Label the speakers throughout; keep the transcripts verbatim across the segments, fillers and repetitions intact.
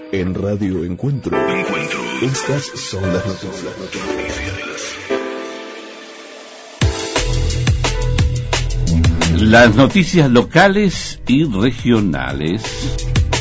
Speaker 1: En Radio Encuentro. Encuentro. Estas son las noticias.
Speaker 2: Las noticias locales y regionales.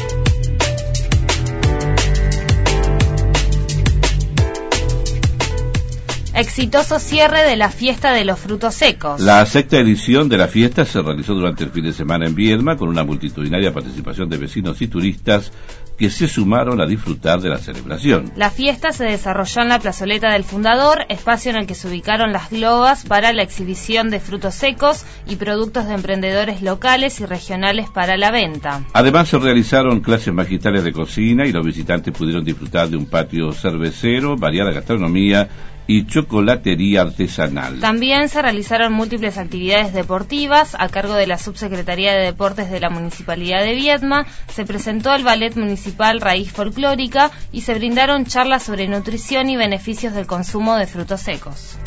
Speaker 3: Exitoso cierre de la fiesta de los frutos secos.
Speaker 2: La sexta edición de la fiesta se realizó durante el fin de semana en Viedma con una multitudinaria participación de vecinos y turistas que se sumaron a disfrutar de la celebración.
Speaker 3: La fiesta se desarrolló en la plazoleta del Fundador, espacio en el que se ubicaron las globas para la exhibición de frutos secos y productos de emprendedores locales y regionales para la venta.
Speaker 2: Además se realizaron clases magistrales de cocina y los visitantes pudieron disfrutar de un patio cervecero, variada gastronomía y chocolatería artesanal.
Speaker 3: También se realizaron múltiples actividades deportivas a cargo de la Subsecretaría de Deportes de la Municipalidad de Viedma. Se presentó el Ballet Municipal Raíz Folclórica y se brindaron charlas sobre nutrición y beneficios del consumo de frutos secos.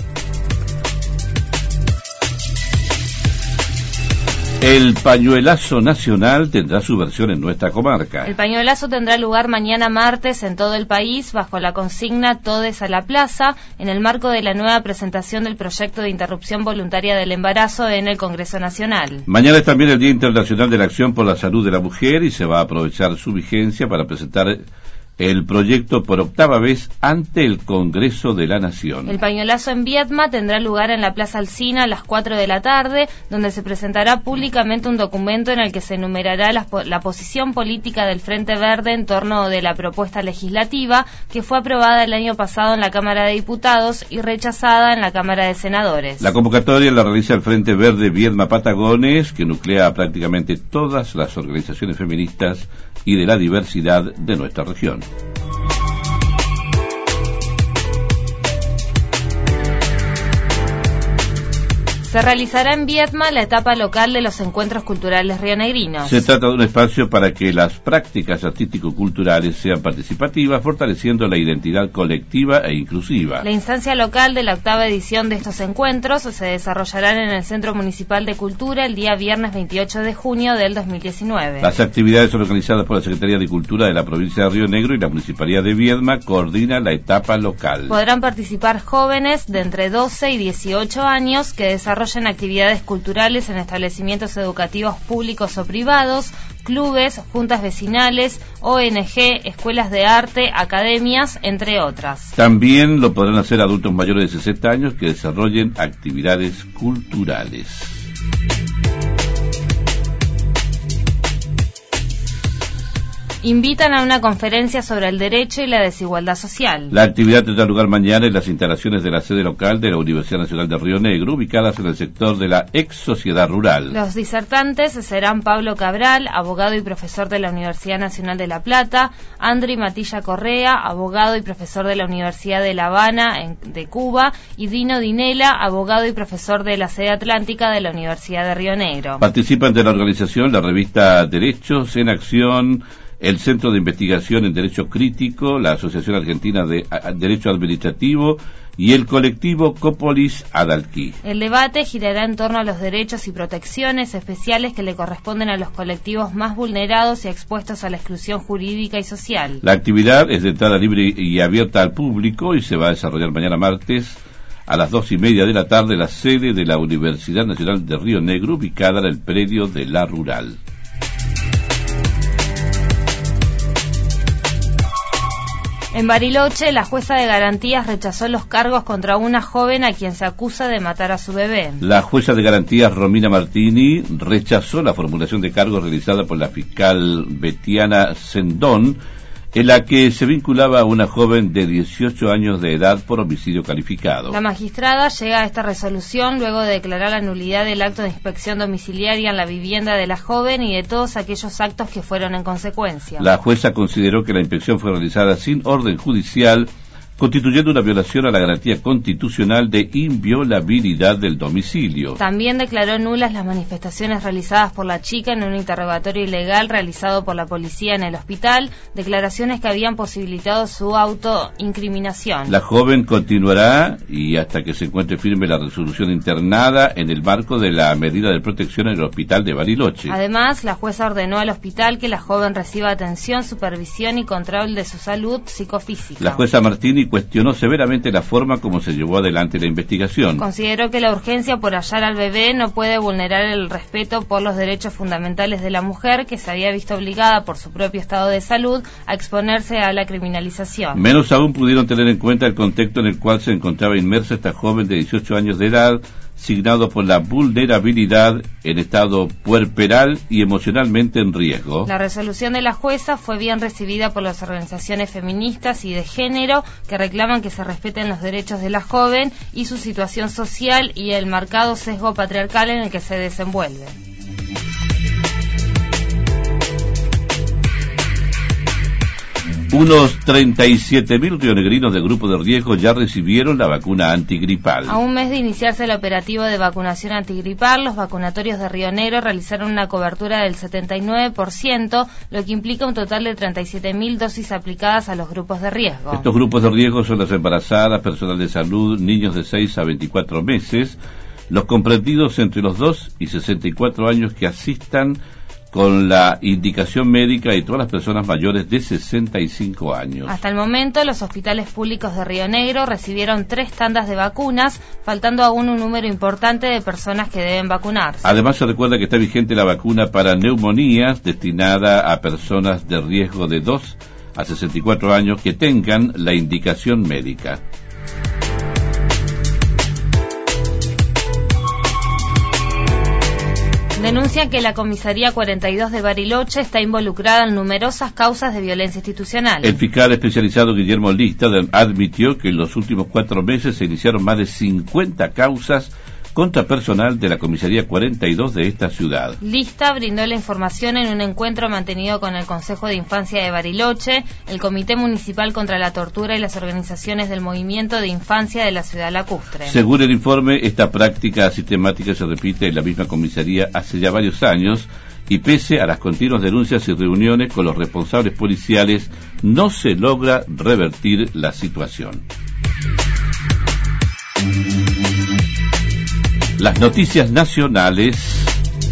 Speaker 2: El pañuelazo nacional tendrá su versión en nuestra comarca.
Speaker 3: El pañuelazo tendrá lugar mañana martes en todo el país bajo la consigna Todes a la Plaza, en el marco de la nueva presentación del proyecto de interrupción voluntaria del embarazo en el Congreso Nacional.
Speaker 2: Mañana es también el Día Internacional de la Acción por la Salud de la Mujer y se va a aprovechar su vigencia para presentar el proyecto por octava vez ante el Congreso de la Nación.
Speaker 3: El pañuelazo en Viedma tendrá lugar en la Plaza Alsina a las cuatro de la tarde, donde se presentará públicamente un documento en el que se enumerará la, la posición política del Frente Verde en torno de la propuesta legislativa que fue aprobada el año pasado en la Cámara de Diputados y rechazada en la Cámara de Senadores.
Speaker 2: La convocatoria la realiza el Frente Verde Viedma Patagones, que nuclea a prácticamente todas las organizaciones feministas y de la diversidad de nuestra región.
Speaker 3: Se realizará en Viedma la etapa local de los encuentros culturales rionegrinos.
Speaker 2: Se trata de un espacio para que las prácticas artístico-culturales sean participativas, fortaleciendo la identidad colectiva e inclusiva.
Speaker 3: La instancia local de la octava edición de estos encuentros se desarrollarán en el Centro Municipal de Cultura el día viernes veintiocho de junio del dos mil diecinueve.
Speaker 2: Las actividades son organizadas por la Secretaría de Cultura de la provincia de Río Negro y la Municipalidad de Viedma coordina la etapa local.
Speaker 3: Podrán participar jóvenes de entre doce y dieciocho años que desarrollan en actividades culturales en establecimientos educativos públicos o privados, clubes, juntas vecinales, O N G, escuelas de arte, academias, entre otras.
Speaker 2: También lo podrán hacer adultos mayores de sesenta años que desarrollen actividades culturales.
Speaker 3: Invitan a una conferencia sobre el derecho y la desigualdad social.
Speaker 2: La actividad tendrá lugar mañana en las instalaciones de la sede local de la Universidad Nacional de Río Negro, ubicadas en el sector de la ex sociedad rural.
Speaker 3: Los disertantes serán Pablo Cabral, abogado y profesor de la Universidad Nacional de La Plata, Andri Matilla Correa, abogado y profesor de la Universidad de La Habana en, de Cuba, y Dino Dinela, abogado y profesor de la sede atlántica de la Universidad de Río Negro.
Speaker 2: Participan de la organización la revista Derechos en Acción, el Centro de Investigación en Derecho Crítico, la Asociación Argentina de Derecho Administrativo y el colectivo Cópolis Adalquí.
Speaker 3: El debate girará en torno a los derechos y protecciones especiales que le corresponden a los colectivos más vulnerados y expuestos a la exclusión jurídica y social.
Speaker 2: La actividad es de entrada libre y abierta al público y se va a desarrollar mañana martes a las dos y media de la tarde en la sede de la Universidad Nacional de Río Negro, ubicada en el predio de La Rural.
Speaker 3: En Bariloche, la jueza de garantías rechazó los cargos contra una joven a quien se acusa de matar a su bebé.
Speaker 2: La jueza de garantías Romina Martini rechazó la formulación de cargos realizada por la fiscal Betiana Sendón, en la que se vinculaba a una joven de dieciocho años de edad por homicidio calificado.
Speaker 3: La magistrada llega a esta resolución luego de declarar la nulidad del acto de inspección domiciliaria en la vivienda de la joven y de todos aquellos actos que fueron en consecuencia.
Speaker 2: La jueza consideró que la inspección fue realizada sin orden judicial, constituyendo una violación a la garantía constitucional de inviolabilidad del domicilio.
Speaker 3: También declaró nulas las manifestaciones realizadas por la chica en un interrogatorio ilegal realizado por la policía en el hospital, declaraciones que habían posibilitado su autoincriminación.
Speaker 2: La joven continuará y hasta que se encuentre firme la resolución internada en el marco de la medida de protección en el hospital de Bariloche.
Speaker 3: Además, la jueza ordenó al hospital que la joven reciba atención, supervisión y control de su salud psicofísica.
Speaker 2: La jueza Martini cuestionó severamente la forma como se llevó adelante la investigación.
Speaker 3: Consideró que la urgencia por hallar al bebé no puede vulnerar el respeto por los derechos fundamentales de la mujer, que se había visto obligada por su propio estado de salud a exponerse a la criminalización.
Speaker 2: Menos aún pudieron tener en cuenta el contexto en el cual se encontraba inmersa esta joven de dieciocho años de edad, signado por la vulnerabilidad en estado puerperal y emocionalmente en riesgo.
Speaker 3: La resolución de la jueza fue bien recibida por las organizaciones feministas y de género que reclaman que se respeten los derechos de la joven y su situación social y el marcado sesgo patriarcal en el que se desenvuelve.
Speaker 2: Unos treinta y siete mil rionegrinos del grupo de riesgo ya recibieron la vacuna antigripal.
Speaker 3: A un mes de iniciarse el operativo de vacunación antigripal, los vacunatorios de Río Negro realizaron una cobertura del setenta y nueve por ciento, lo que implica un total de treinta y siete mil dosis aplicadas a los grupos de riesgo.
Speaker 2: Estos grupos de riesgo son las embarazadas, personal de salud, niños de seis a veinticuatro meses, los comprendidos entre los dos y sesenta y cuatro años que asistan con la indicación médica y todas las personas mayores de sesenta y cinco años.
Speaker 3: Hasta el momento, los hospitales públicos de Río Negro recibieron tres tandas de vacunas, faltando aún un número importante de personas que deben vacunarse.
Speaker 2: Además, se recuerda que está vigente la vacuna para neumonías destinada a personas de riesgo de dos a sesenta y cuatro años que tengan la indicación médica.
Speaker 3: Denuncian que la comisaría cuarenta y dos de Bariloche está involucrada en numerosas causas de violencia institucional.
Speaker 2: El fiscal especializado Guillermo Lista admitió que en los últimos cuatro meses se iniciaron más de cincuenta causas contra personal de la comisaría cuarenta y dos de esta ciudad.
Speaker 3: Lista brindó la información en un encuentro mantenido con el Consejo de Infancia de Bariloche, el Comité Municipal contra la Tortura y las organizaciones del Movimiento de Infancia de la Ciudad Lacustre.
Speaker 2: Según el informe, esta práctica sistemática se repite en la misma comisaría hace ya varios años y pese a las continuas denuncias y reuniones con los responsables policiales, no se logra revertir la situación. Las noticias nacionales.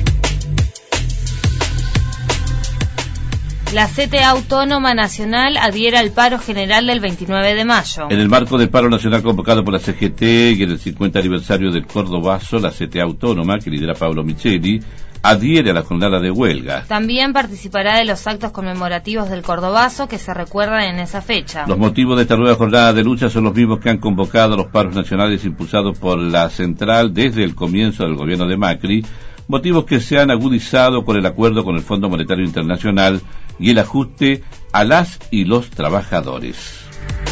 Speaker 3: La C T A Autónoma Nacional adhiere al paro general del veintinueve de mayo.
Speaker 2: En el marco del paro nacional convocado por la C G T y en el cincuenta aniversario del Cordobazo, la C T A Autónoma, que lidera Pablo Micheli, adhiere a la jornada de huelga.
Speaker 3: También participará de los actos conmemorativos del Cordobazo que se recuerdan en esa fecha.
Speaker 2: Los motivos de esta nueva jornada de lucha son los mismos que han convocado los paros nacionales impulsados por la central desde el comienzo del gobierno de Macri, motivos que se han agudizado con el acuerdo con el Fondo Monetario Internacional y el ajuste a las y los trabajadores.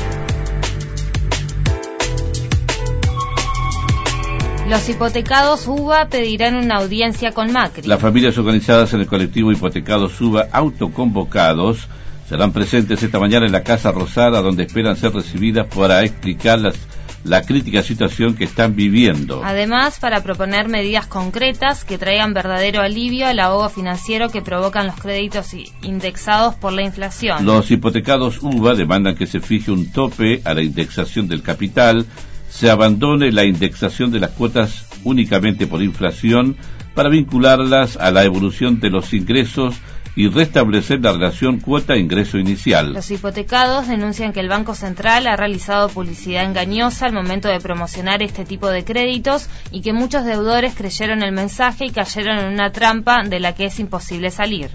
Speaker 3: Los hipotecados U B A pedirán una audiencia con Macri.
Speaker 2: Las familias organizadas en el colectivo Hipotecados U B A autoconvocados serán presentes esta mañana en la Casa Rosada, donde esperan ser recibidas para explicar las, la crítica situación que están viviendo.
Speaker 3: Además, para proponer medidas concretas que traigan verdadero alivio al ahogo financiero que provocan los créditos indexados por la inflación.
Speaker 2: Los hipotecados U B A demandan que se fije un tope a la indexación del capital, se abandone la indexación de las cuotas únicamente por inflación para vincularlas a la evolución de los ingresos y restablecer la relación cuota-ingreso inicial.
Speaker 3: Los hipotecados denuncian que el Banco Central ha realizado publicidad engañosa al momento de promocionar este tipo de créditos y que muchos deudores creyeron el mensaje y cayeron en una trampa de la que es imposible salir.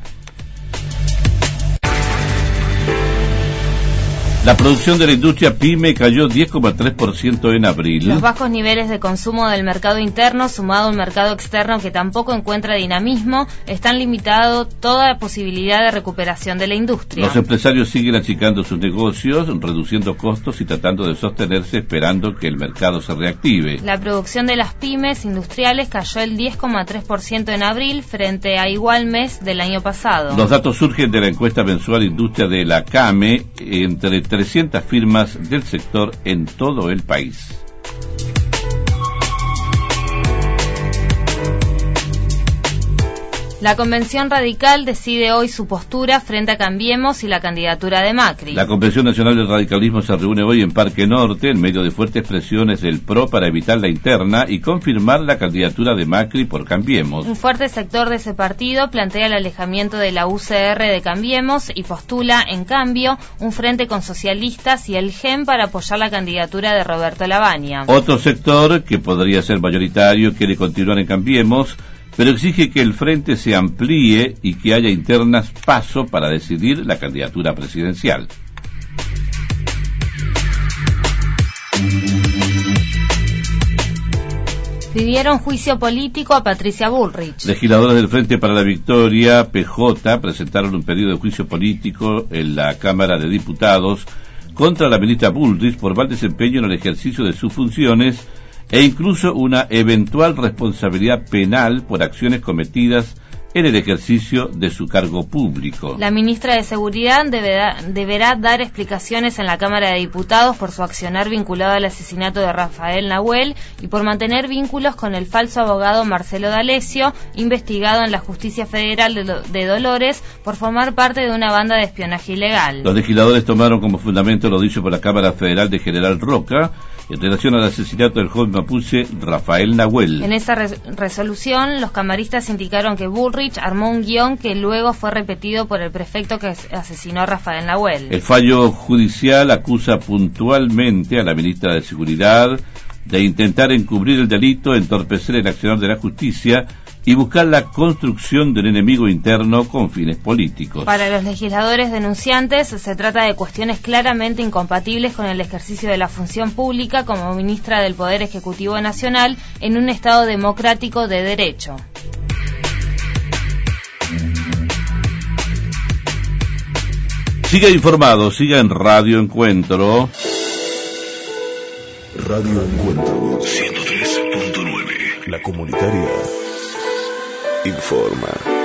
Speaker 2: La producción de la industria PYME cayó diez coma tres por ciento en abril.
Speaker 3: Los bajos niveles de consumo del mercado interno, sumado a un mercado externo que tampoco encuentra dinamismo, están limitando toda posibilidad de recuperación de la industria.
Speaker 2: Los empresarios siguen achicando sus negocios, reduciendo costos y tratando de sostenerse esperando que el mercado se reactive.
Speaker 3: La producción de las pymes industriales cayó el diez coma tres por ciento en abril frente a igual mes del año pasado.
Speaker 2: Los datos surgen de la encuesta mensual Industria de la CAME. Entre trescientas firmas del sector en todo el país.
Speaker 3: La Convención Radical decide hoy su postura frente a Cambiemos y la candidatura de Macri.
Speaker 2: La Convención Nacional del Radicalismo se reúne hoy en Parque Norte en medio de fuertes presiones del P R O para evitar la interna y confirmar la candidatura de Macri por Cambiemos.
Speaker 3: Un fuerte sector de ese partido plantea el alejamiento de la U C R de Cambiemos y postula, en cambio, un frente con socialistas y el G E M para apoyar la candidatura de Roberto Lavagna.
Speaker 2: Otro sector, que podría ser mayoritario, quiere continuar en Cambiemos, pero exige que el frente se amplíe y que haya internas paso para decidir la candidatura presidencial.
Speaker 3: Pidieron juicio político a Patricia Bullrich.
Speaker 2: Legisladores del Frente para la Victoria, P J, presentaron un pedido de juicio político en la Cámara de Diputados contra la ministra Bullrich por mal desempeño en el ejercicio de sus funciones e incluso una eventual responsabilidad penal por acciones cometidas en el ejercicio de su cargo público.
Speaker 3: La ministra de Seguridad deberá, deberá dar explicaciones en la Cámara de Diputados por su accionar vinculado al asesinato de Rafael Nahuel y por mantener vínculos con el falso abogado Marcelo D'Alessio, investigado en la Justicia Federal de, de Dolores por formar parte de una banda de espionaje ilegal.
Speaker 2: Los legisladores tomaron como fundamento lo dicho por la Cámara Federal de General Roca en relación al asesinato del joven mapuche Rafael Nahuel.
Speaker 3: En esa res- resolución, los camaristas indicaron que Bullrich armó un guión que luego fue repetido por el prefecto que asesinó a Rafael Nahuel.
Speaker 2: El fallo judicial acusa puntualmente a la ministra de Seguridad de intentar encubrir el delito, entorpecer el accionar de la justicia y buscar la construcción del enemigo interno con fines políticos.
Speaker 3: Para los legisladores denunciantes, se trata de cuestiones claramente incompatibles con el ejercicio de la función pública como ministra del Poder Ejecutivo Nacional en un Estado democrático de derecho.
Speaker 2: Siga informado, siga en Radio Encuentro.
Speaker 1: Radio Encuentro ciento tres punto nueve. La comunitaria informa.